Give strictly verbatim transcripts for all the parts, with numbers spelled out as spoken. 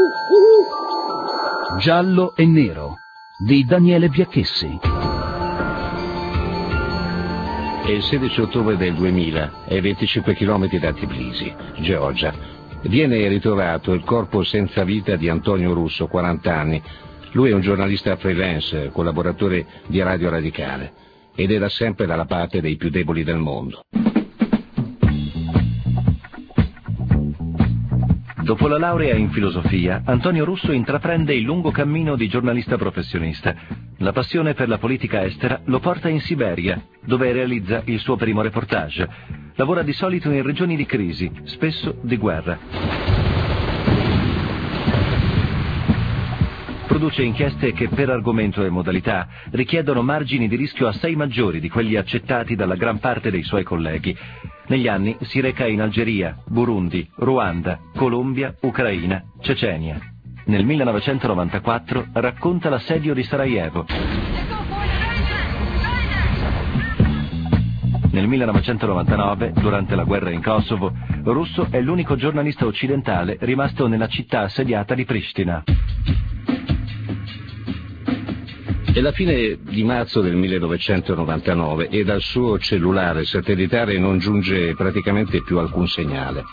Giallo e nero di Daniele Biacchessi. È il sedici ottobre del duemila, ai venticinque chilometri da Tbilisi, Georgia. Viene ritrovato il corpo senza vita di Antonio Russo, quaranta anni. Lui è un giornalista freelance, collaboratore di Radio Radicale, ed è da sempre dalla parte dei più deboli del mondo. Dopo la laurea in filosofia, Antonio Russo intraprende il lungo cammino di giornalista professionista. La passione per la politica estera lo porta in Siberia, dove realizza il suo primo reportage. Lavora di solito in regioni di crisi, spesso di guerra. Produce inchieste che per argomento e modalità richiedono margini di rischio assai maggiori di quelli accettati dalla gran parte dei suoi colleghi. Negli anni si reca in Algeria, Burundi, Ruanda, Colombia, Ucraina, Cecenia. Nel millenovecentonovantaquattro racconta l'assedio di Sarajevo. Nel millenovecentonovantanove, durante la guerra in Kosovo, Russo è l'unico giornalista occidentale rimasto nella città assediata di Pristina. È la fine di marzo del millenovecentonovantanove e dal suo cellulare satellitare non giunge praticamente più alcun segnale.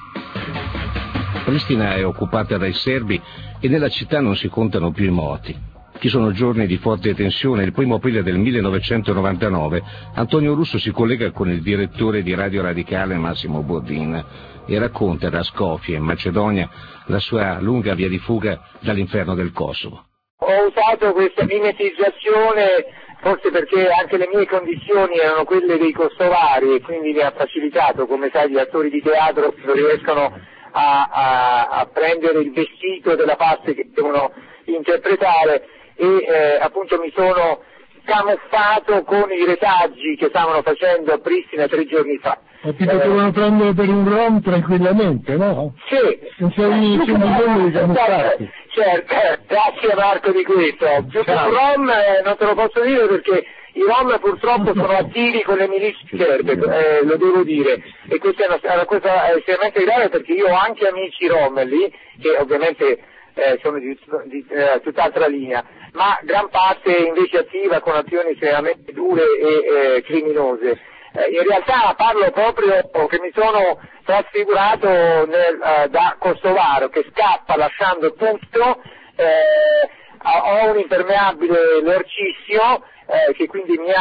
Pristina è occupata dai serbi e nella città non si contano più i morti. Ci sono giorni di forte tensione. Il primo aprile del millenovecentonovantanove Antonio Russo si collega con il direttore di Radio Radicale Massimo Bordin e racconta da Skopje, in Macedonia, la sua lunga via di fuga dall'inferno del Kosovo. Ho usato questa mimetizzazione forse perché anche le mie condizioni erano quelle dei kosovari e quindi mi ha facilitato, come sai gli attori di teatro non riescono a, a, a prendere il vestito della parte che devono interpretare e eh, appunto mi sono camuffato con i retaggi che stavano facendo a Pristina tre giorni fa. E ti potevano eh, prendere per un rom tranquillamente, no? Sì. Senza un bisogno di camuffarti. Certo, eh, grazie Marco di questo. Più che un rom eh, non te lo posso dire perché i rom purtroppo sono attivi con le milizie serbe, eh, lo devo dire, e questa è una, una cosa estremamente grave perché io ho anche amici rom lì, che ovviamente eh, sono di, di eh, tutt'altra linea, ma gran parte invece attiva con azioni estremamente dure e eh, criminose. Eh, in realtà parlo proprio che mi sono trasfigurato nel, uh, da kosovaro che scappa lasciando tutto, eh, ho un impermeabile lorcissimo eh, che quindi mi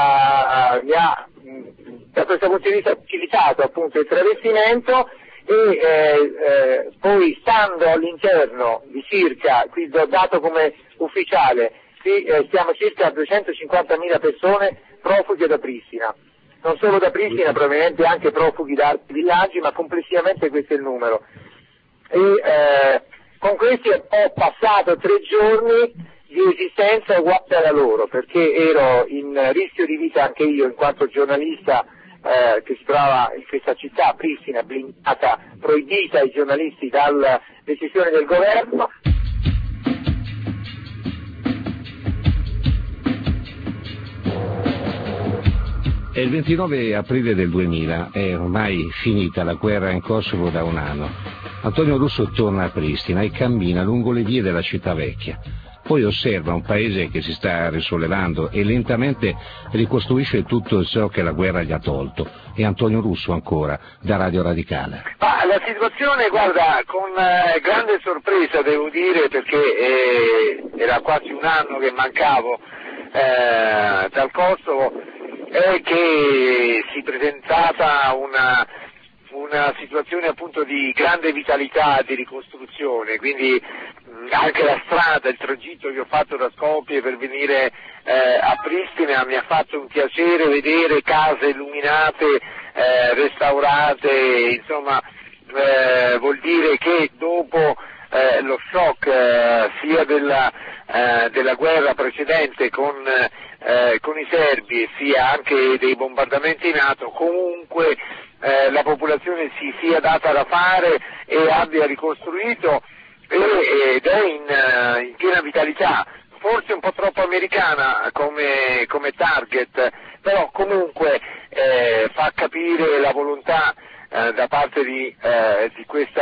ha, uh, mi ha mh, da questo punto di vista facilitato appunto il travestimento e eh, eh, poi stando all'interno di circa, qui ho dato come ufficiale, qui eh, siamo circa a duecentocinquantamila persone profughe da Pristina. Non solo da Pristina, probabilmente anche profughi da altri villaggi, ma complessivamente questo è il numero. E eh, con questi ho passato tre giorni di esistenza uguale alla loro, perché ero in rischio di vita anche io, in quanto giornalista eh, che si trova in questa città, Pristina, blindata, proibita ai giornalisti dalla decisione del governo. È il ventinove aprile del duemila, è ormai finita la guerra in Kosovo da un anno. Antonio Russo torna a Pristina e cammina lungo le vie della città vecchia. Poi osserva un paese che si sta risollevando e lentamente ricostruisce tutto ciò che la guerra gli ha tolto. E Antonio Russo ancora, da Radio Radicale. Ma la situazione, guarda, con eh, grande sorpresa devo dire, perché eh, era quasi un anno che mancavo eh, dal Kosovo, è che si presentava una, una situazione appunto di grande vitalità, di ricostruzione, quindi mh, anche la strada, il tragitto che ho fatto da Skopje per venire eh, a Pristina mi ha fatto un piacere vedere case illuminate, eh, restaurate, insomma eh, vuol dire che dopo eh, lo shock eh, sia della, eh, della guerra precedente con Eh, con i serbi sia anche dei bombardamenti NATO, comunque eh, la popolazione si sia data da fare e abbia ricostruito e, ed è in, uh, in piena vitalità, forse un po' troppo americana come, come target, però comunque eh, fa capire la volontà eh, da parte di, eh, di questa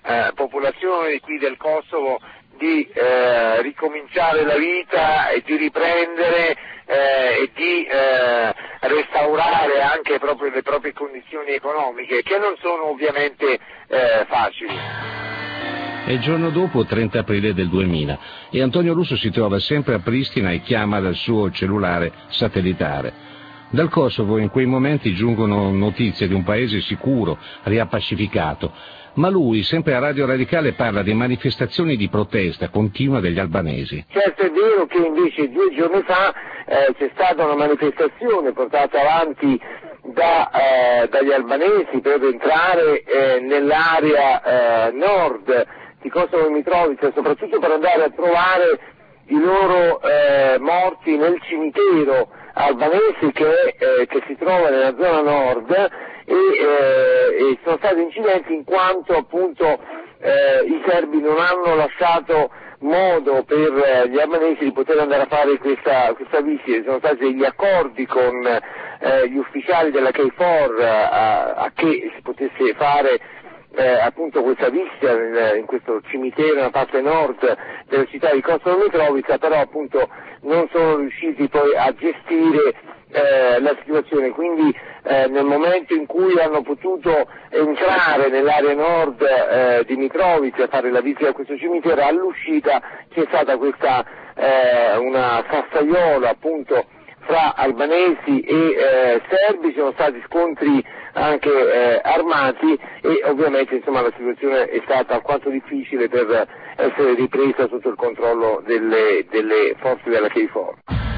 eh, popolazione qui del Kosovo di eh, ricominciare la vita e di riprendere eh, e di eh, restaurare anche proprio le proprie condizioni economiche, che non sono ovviamente eh, facili. È il giorno dopo, trenta aprile del duemila, e Antonio Russo si trova sempre a Pristina e chiama dal suo cellulare satellitare. Dal Kosovo in quei momenti giungono notizie di un paese sicuro, riappacificato, ma lui, sempre a Radio Radicale, parla di manifestazioni di protesta continua degli albanesi. Certo è vero che invece due giorni fa eh, c'è stata una manifestazione portata avanti da, eh, dagli albanesi per entrare eh, nell'area eh, nord di Kosovo e Mitrovica, soprattutto per andare a trovare i loro eh, morti nel cimitero albanese che, eh, che si trova nella zona nord e, eh, e sono stati incidenti in quanto appunto eh, i serbi non hanno lasciato modo per eh, gli albanesi di poter andare a fare questa, questa visita. Ci sono stati degli accordi con eh, gli ufficiali della K quattro eh, a, a che si potesse fare Eh, appunto questa visita in, in questo cimitero nella parte nord della città di Kosovo Mitrovica, però appunto non sono riusciti poi a gestire eh, la situazione, quindi eh, nel momento in cui hanno potuto entrare nell'area nord eh, di Mitrovica e fare la visita a questo cimitero, all'uscita c'è stata questa eh, una sassaiola appunto fra albanesi e eh, serbi, ci sono stati scontri anche eh, armati e ovviamente insomma la situazione è stata alquanto difficile per essere ripresa sotto il controllo delle, delle forze della K quattro.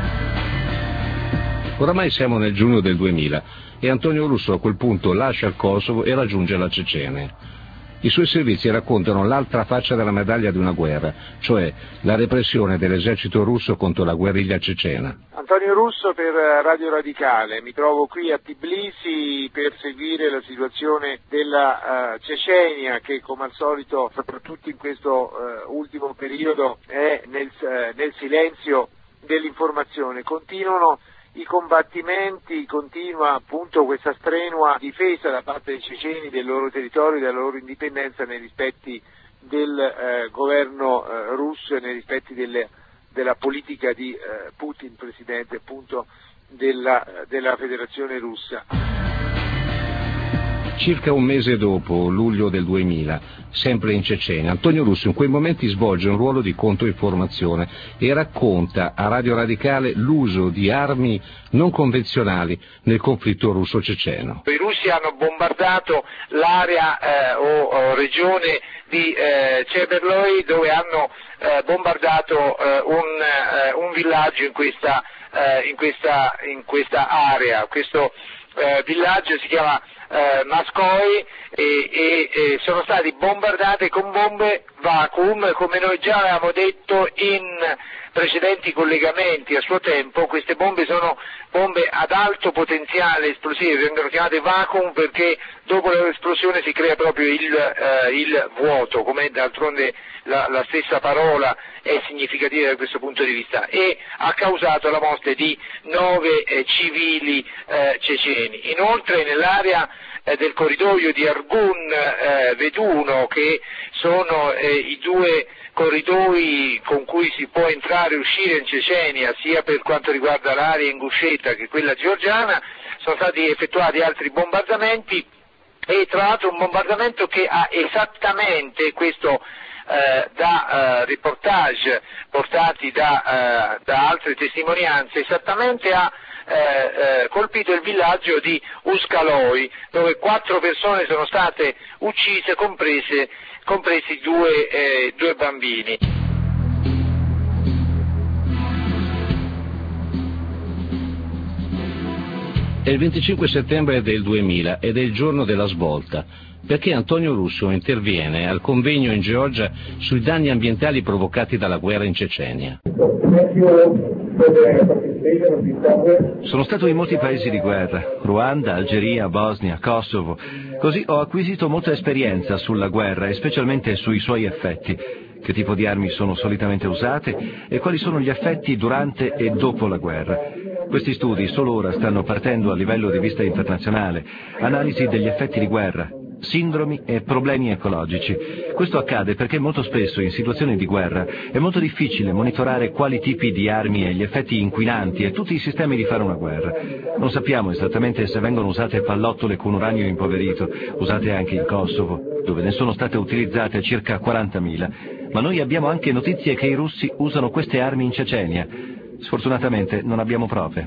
Oramai siamo nel giugno del duemila e Antonio Russo a quel punto lascia il Kosovo e raggiunge la Cecenia. I suoi servizi raccontano l'altra faccia della medaglia di una guerra, cioè la repressione dell'esercito russo contro la guerriglia cecena. Antonio Russo per Radio Radicale, mi trovo qui a Tbilisi per seguire la situazione della uh, Cecenia che come al solito, soprattutto in questo uh, ultimo periodo, è nel, uh, nel silenzio dell'informazione. Continuano i combattimenti, continua appunto questa strenua difesa da parte dei ceceni del loro territorio e della loro indipendenza nei rispetti del eh, governo eh, russo e nei rispetti delle, della politica di eh, Putin, presidente appunto della, della Federazione Russa. Circa un mese dopo, luglio del duemila, sempre in Cecenia, Antonio Russo in quei momenti svolge un ruolo di controinformazione e racconta a Radio Radicale l'uso di armi non convenzionali nel conflitto russo-ceceno. I russi hanno bombardato l'area eh, o, o regione di eh, Ceberloi, dove hanno eh, bombardato eh, un, eh, un villaggio in questa, eh, in questa, in questa area. Questo eh, villaggio si chiama Eh, Mascoi e, e, e sono stati bombardati con bombe vacuum, come noi già avevamo detto in precedenti collegamenti a suo tempo. Queste bombe sono bombe ad alto potenziale esplosivo, vengono chiamate vacuum perché dopo l'esplosione si crea proprio il, eh, il vuoto, come d'altronde la, la stessa parola è significativa da questo punto di vista, e ha causato la morte di nove eh, civili eh, ceceni. Inoltre nell'area eh, del corridoio di Argun eh, Veduno, che sono eh, i due corridoi con cui si può entrare e uscire in Cecenia, sia per quanto riguarda l'area ingusceta che quella georgiana, sono stati effettuati altri bombardamenti, e tra l'altro un bombardamento che ha esattamente, questo eh, da eh, reportage portati da, eh, da altre testimonianze, esattamente ha eh, eh, colpito il villaggio di Uskaloi, dove quattro persone sono state uccise, comprese compresi due, eh, due bambini. È il venticinque settembre del duemila ed è il giorno della svolta, perché Antonio Russo interviene al convegno in Georgia sui danni ambientali provocati dalla guerra in Cecenia. Sono stato in molti paesi di guerra, Ruanda, Algeria, Bosnia, Kosovo, così ho acquisito molta esperienza sulla guerra e specialmente sui suoi effetti, che tipo di armi sono solitamente usate e quali sono gli effetti durante e dopo la guerra. Questi studi solo ora stanno partendo a livello di vista internazionale, analisi degli effetti di guerra, sindromi e problemi ecologici. Questo accade perché molto spesso in situazioni di guerra è molto difficile monitorare quali tipi di armi e gli effetti inquinanti e tutti i sistemi di fare una guerra. Non sappiamo esattamente se vengono usate pallottole con uranio impoverito, usate anche in Kosovo, dove ne sono state utilizzate circa quarantamila, ma noi abbiamo anche notizie che i russi usano queste armi in Cecenia. Sfortunatamente non abbiamo prove.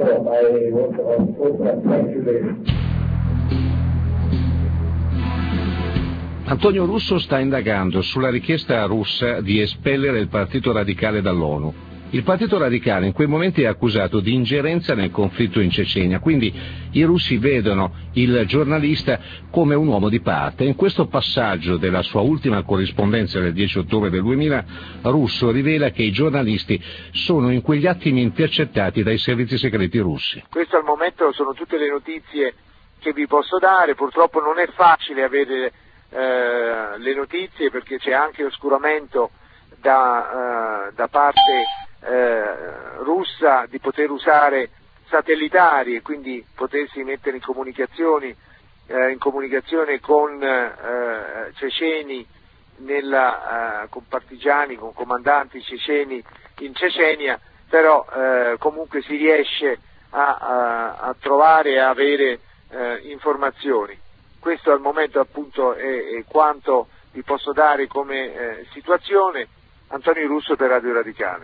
Antonio Russo sta indagando sulla richiesta russa di espellere il Partito Radicale dall'ONU. Il Partito Radicale in quei momenti è accusato di ingerenza nel conflitto in Cecenia, quindi i russi vedono il giornalista come un uomo di parte. In questo passaggio della sua ultima corrispondenza del dieci ottobre del duemila, Russo rivela che i giornalisti sono in quegli attimi intercettati dai servizi segreti russi. Questo al momento sono tutte le notizie che vi posso dare, purtroppo non è facile avere eh, le notizie perché c'è anche oscuramento da, eh, da parte Eh, russa di poter usare satellitari e quindi potersi mettere in comunicazioni eh, in comunicazione con eh, ceceni nella, eh, con partigiani, con comandanti ceceni in Cecenia, però eh, comunque si riesce a, a, a trovare e a avere eh, informazioni. Questo al momento appunto è, è quanto vi posso dare come eh, situazione. Antonio Russo per Radio Radicale.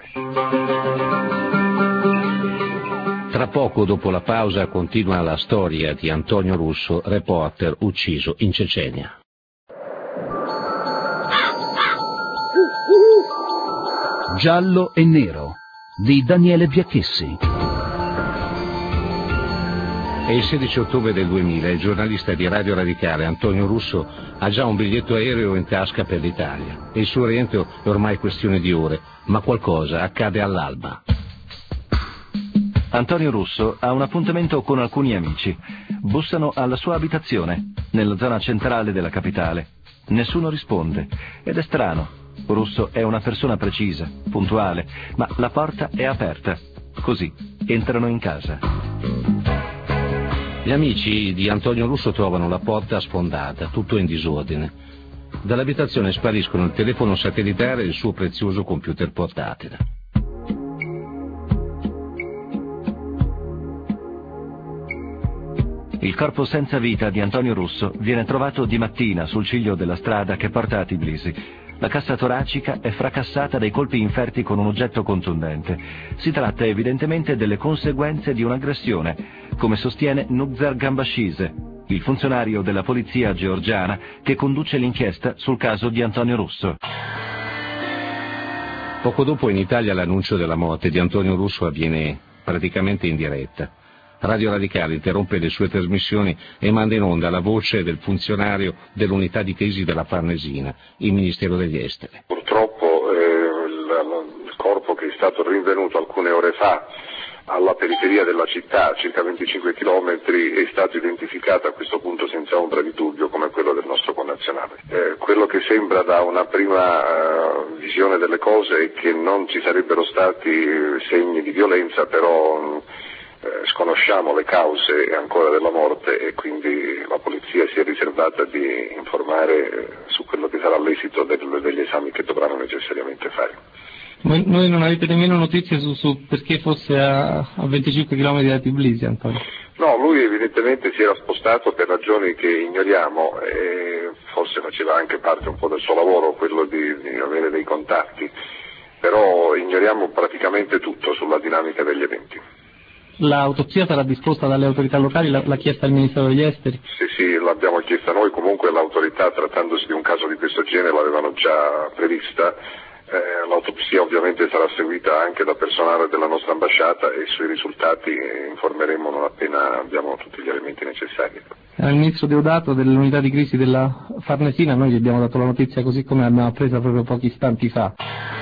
Tra poco, dopo la pausa, continua la storia di Antonio Russo, reporter ucciso in Cecenia. Giallo e nero di Daniele Biacchessi. È il sedici ottobre del duemila, il giornalista di Radio Radicale Antonio Russo ha già un biglietto aereo in tasca per l'Italia e il suo rientro è ormai questione di ore, ma qualcosa accade all'alba. Antonio Russo ha un appuntamento con alcuni amici. Bussano alla sua abitazione, nella zona centrale della capitale. Nessuno risponde ed è strano. Russo è una persona precisa, puntuale, ma la porta è aperta. Così entrano in casa. Gli amici di Antonio Russo trovano la porta sfondata, tutto in disordine. Dall'abitazione spariscono il telefono satellitare e il suo prezioso computer portatile. Il corpo senza vita di Antonio Russo viene trovato di mattina sul ciglio della strada che porta a Tbilisi. La cassa toracica è fracassata dai colpi inferti con un oggetto contundente. Si tratta evidentemente delle conseguenze di un'aggressione, come sostiene Nugzar Gambashise, il funzionario della polizia georgiana che conduce l'inchiesta sul caso di Antonio Russo. Poco dopo in Italia l'annuncio della morte di Antonio Russo avviene praticamente in diretta. Radio Radicale interrompe le sue trasmissioni e manda in onda la voce del funzionario dell'unità di crisi della Farnesina, il Ministero degli Esteri. Purtroppo eh, il, il corpo che è stato rinvenuto alcune ore fa alla periferia della città, a circa venticinque chilometri, è stato identificato a questo punto senza ombra di dubbio come quello del nostro connazionale. Eh, quello che sembra da una prima uh, visione delle cose è che non ci sarebbero stati segni di violenza, però Eh, sconosciamo le cause ancora della morte e quindi la polizia si è riservata di informare su quello che sarà l'esito del, degli esami che dovranno necessariamente fare. Ma noi non avete nemmeno notizie su, su perché fosse a, a venticinque chilometri da Tbilisi, Antonio? No, lui evidentemente si era spostato per ragioni che ignoriamo e forse faceva anche parte un po' del suo lavoro quello di, di avere dei contatti, però ignoriamo praticamente tutto sulla dinamica degli eventi. L'autopsia sarà disposta dalle autorità locali, l'ha, l'ha chiesta il Ministero degli Esteri? Sì, sì, l'abbiamo chiesta noi, comunque l'autorità, trattandosi di un caso di questo genere, l'avevano già prevista. Eh, l'autopsia ovviamente sarà seguita anche da personale della nostra ambasciata e sui risultati informeremo non appena abbiamo tutti gli elementi necessari. Era il ministro Deodato dell'unità di crisi della Farnesina, noi gli abbiamo dato la notizia così come l'abbiamo presa proprio pochi istanti fa.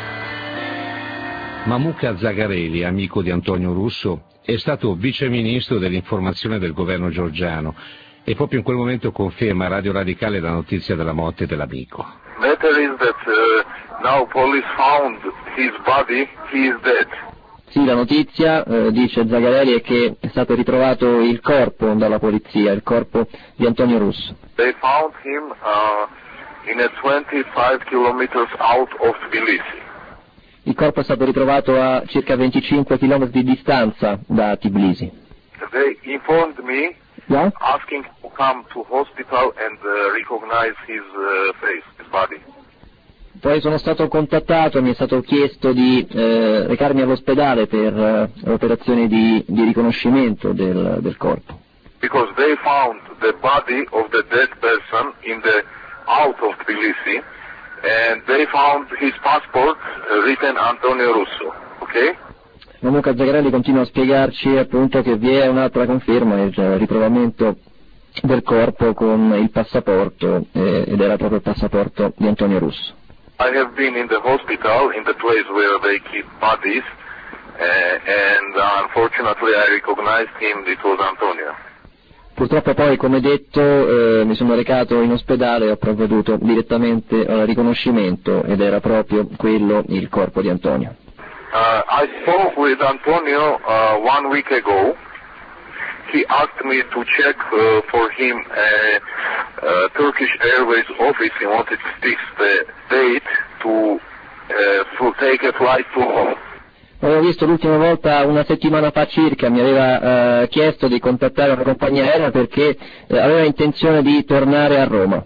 Mamuka Zagarelli, amico di Antonio Russo, è stato viceministro dell'informazione del governo georgiano e proprio in quel momento conferma a Radio Radicale la notizia della morte dell'amico. Matter is that uh, now police found his body, he is dead. Sì, la notizia, eh, dice Zagarelli, è che è stato ritrovato il corpo dalla polizia, il corpo di Antonio Russo. They found him uh, in a twenty-five kilometers out of Tbilisi. Il corpo è stato ritrovato a circa venticinque chilometri di distanza da Tbilisi. They informed me, Yeah? asking to come to hospital and uh, recognize his uh, face, his body. Poi sono stato contattato e mi è stato chiesto di eh, recarmi all'ospedale per eh, l'operazione di, di riconoscimento del, del corpo. Because they found the body of the dead person in the out of Tbilisi, and they found his passport uh, written Antonio Russo, ok? Comunque Zagarelli continua a spiegarci appunto che vi è un'altra conferma, il ritrovamento del corpo con il passaporto, eh, ed era proprio il passaporto di Antonio Russo. I have been in the hospital, in the place where they keep bodies, uh, and uh, unfortunately I recognized him, it was Antonio. Purtroppo poi, come detto, eh, mi sono recato in ospedale e ho provveduto direttamente al riconoscimento ed era proprio quello il corpo di Antonio. Uh, I spoke with Antonio uh, one week ago. He asked me to check uh, for him a, a Turkish Airways office. He wanted to fix the date to, uh, to take a flight to home. L'avevo visto l'ultima volta una settimana fa circa, mi aveva eh, chiesto di contattare una compagnia aerea perché eh, aveva intenzione di tornare a Roma.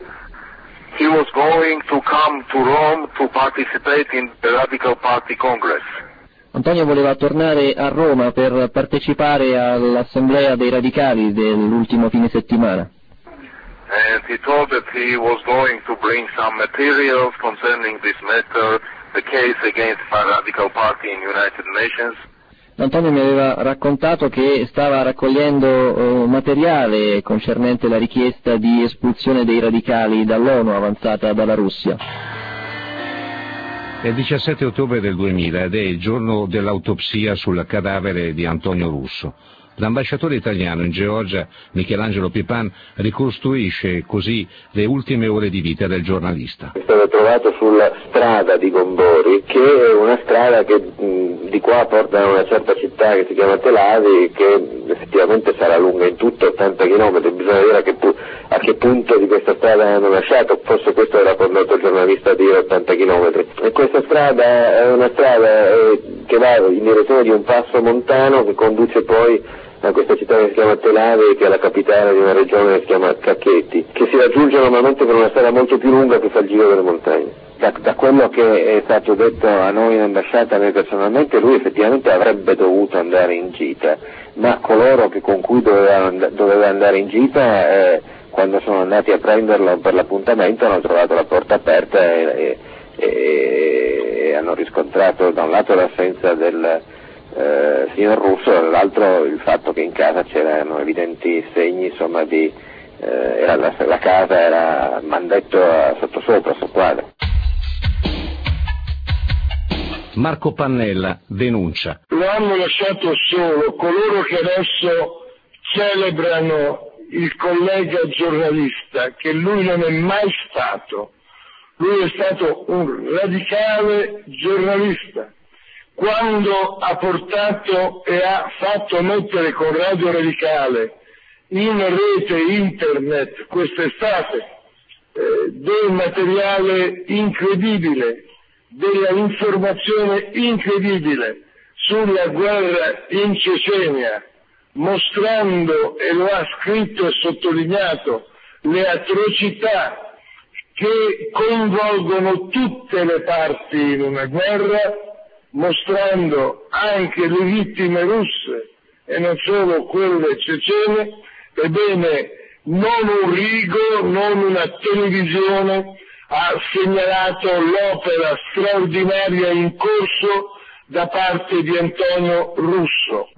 He was going to come to Rome to participate in the Radical Party Congress. Antonio voleva tornare a Roma per partecipare all'assemblea dei radicali dell'ultimo fine settimana. And he told that he was going to bring some materials concerning this matter, the case against the Radical Party in United Nations. Antonio mi aveva raccontato che stava raccogliendo uh, materiale concernente la richiesta di espulsione dei radicali dall'ONU avanzata dalla Russia. È il diciassette ottobre del duemila ed è il giorno dell'autopsia sul cadavere di Antonio Russo. L'ambasciatore italiano in Georgia, Michelangelo Pipan, ricostruisce così le ultime ore di vita del giornalista. È stato trovato sulla strada di Gombori, che è una strada che mh, di qua porta a una certa città che si chiama Tel Aviv, che effettivamente sarà lunga in tutto ottanta chilometri, bisogna vedere a che, pu- a che punto di questa strada hanno lasciato, forse questo era condotto il giornalista a dire ottanta chilometri. E questa strada è una strada eh, che va in direzione di un passo montano che conduce poi a questa città che si chiama Tel Aviv, che è la capitale di una regione che si chiama Kakheti, che si raggiunge normalmente per una strada molto più lunga che fa il giro delle montagne. Da, da quello che è stato detto a noi in ambasciata, a me personalmente, lui effettivamente avrebbe dovuto andare in gita, ma coloro che, con cui doveva, doveva andare in gita, eh, quando sono andati a prenderlo per l'appuntamento hanno trovato la porta aperta e, e, e hanno riscontrato da un lato l'assenza del Eh, signor Russo, dall'altro il fatto che in casa c'erano evidenti segni, insomma, di eh, era la, la casa era mandetto a sottosopra, sottoquadro. Marco Pannella denuncia. Lo hanno lasciato solo coloro che adesso celebrano il collega giornalista, che lui non è mai stato. Lui è stato un radicale giornalista. Quando ha portato e ha fatto mettere con Radio Radicale in rete internet quest'estate eh, del materiale incredibile, della informazione incredibile sulla guerra in Cecenia, mostrando, e lo ha scritto e sottolineato, le atrocità che coinvolgono tutte le parti in una guerra, mostrando anche le vittime russe e non solo quelle cecene, ebbene non un rigo, non una televisione ha segnalato l'opera straordinaria in corso da parte di Antonio Russo.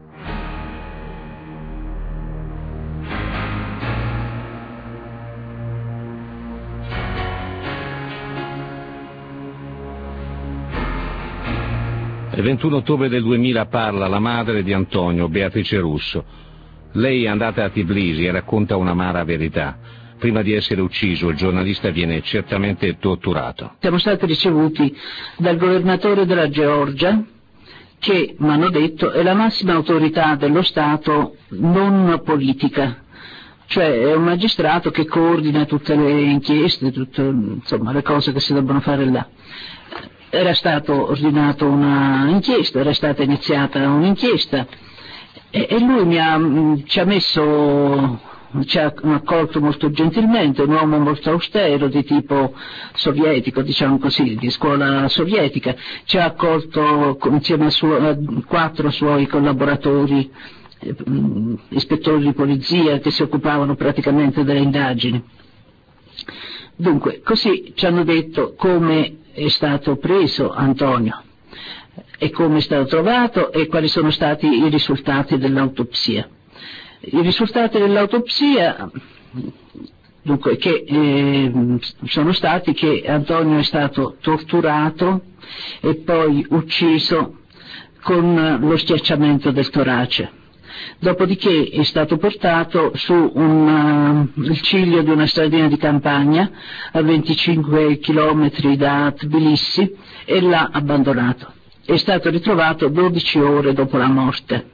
Il ventuno ottobre del duemila parla la madre di Antonio, Beatrice Russo. Lei è andata a Tbilisi e racconta un'amara verità. Prima di essere ucciso il giornalista viene certamente torturato. Siamo stati ricevuti dal governatore della Georgia che, mi hanno detto, è la massima autorità dello Stato non politica, cioè è un magistrato che coordina tutte le inchieste, tutte, insomma, le cose che si debbono fare là. Era stato ordinato una inchiesta, era stata iniziata un'inchiesta e, e lui mi ha, ci ha messo, ci ha accolto molto gentilmente, un uomo molto austero di tipo sovietico, diciamo così, di scuola sovietica, ci ha accolto insieme a, suo, a quattro suoi collaboratori, eh, ispettori di polizia che si occupavano praticamente delle indagini. Dunque, così ci hanno detto come è stato preso Antonio e come è stato trovato e quali sono stati i risultati dell'autopsia. I risultati dell'autopsia, dunque, che eh, sono stati che Antonio è stato torturato e poi ucciso con lo schiacciamento del torace. Dopodiché è stato portato su un, uh, il ciglio di una stradina di campagna a venticinque chilometri da Tbilisi e l'ha abbandonato. È stato ritrovato dodici ore dopo la morte.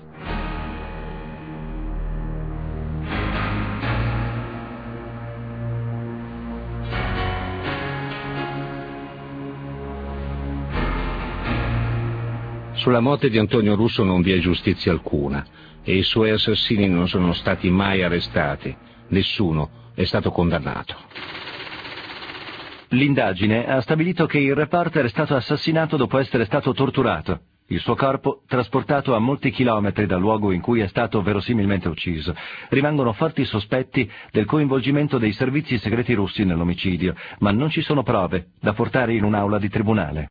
Sulla morte di Antonio Russo non vi è giustizia alcuna e i suoi assassini non sono stati mai arrestati. Nessuno è stato condannato. L'indagine ha stabilito che il reporter è stato assassinato dopo essere stato torturato. Il suo corpo trasportato a molti chilometri dal luogo in cui è stato verosimilmente ucciso. Rimangono forti sospetti del coinvolgimento dei servizi segreti russi nell'omicidio, ma non ci sono prove da portare in un'aula di tribunale.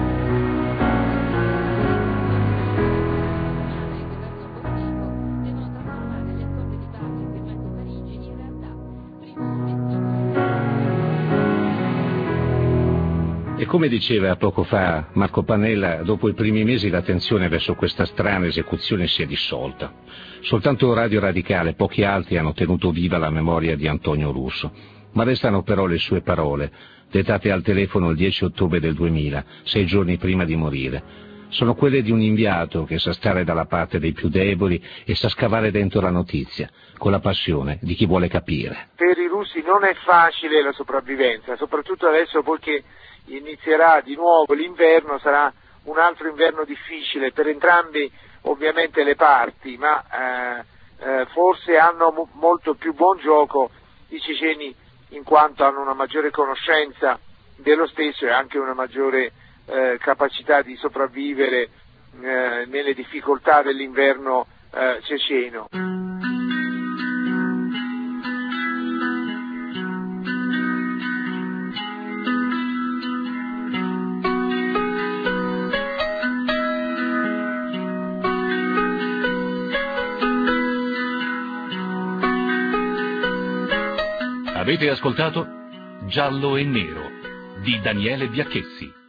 E come diceva poco fa Marco Pannella, dopo i primi mesi la tensione verso questa strana esecuzione si è dissolta. Soltanto Radio Radicale e pochi altri hanno tenuto viva la memoria di Antonio Russo. Ma restano però le sue parole, dettate al telefono il dieci ottobre del duemila, sei giorni prima di morire. Sono quelle di un inviato che sa stare dalla parte dei più deboli e sa scavare dentro la notizia, con la passione di chi vuole capire. Per i russi non è facile la sopravvivenza, soprattutto adesso poiché inizierà di nuovo l'inverno, sarà un altro inverno difficile per entrambi ovviamente le parti, ma eh, eh, forse hanno mo- molto più buon gioco i ceceni in quanto hanno una maggiore conoscenza dello stesso e anche una maggiore eh, capacità di sopravvivere eh, nelle difficoltà dell'inverno eh, ceceno. Avete ascoltato Giallo e Nero di Daniele Biacchessi.